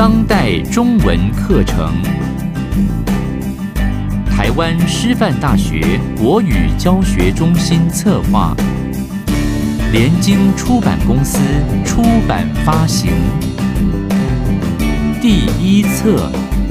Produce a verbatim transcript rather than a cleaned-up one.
当代中文课程，台湾师范大学国语教学中心策划，联经出版公司出版发行。第一册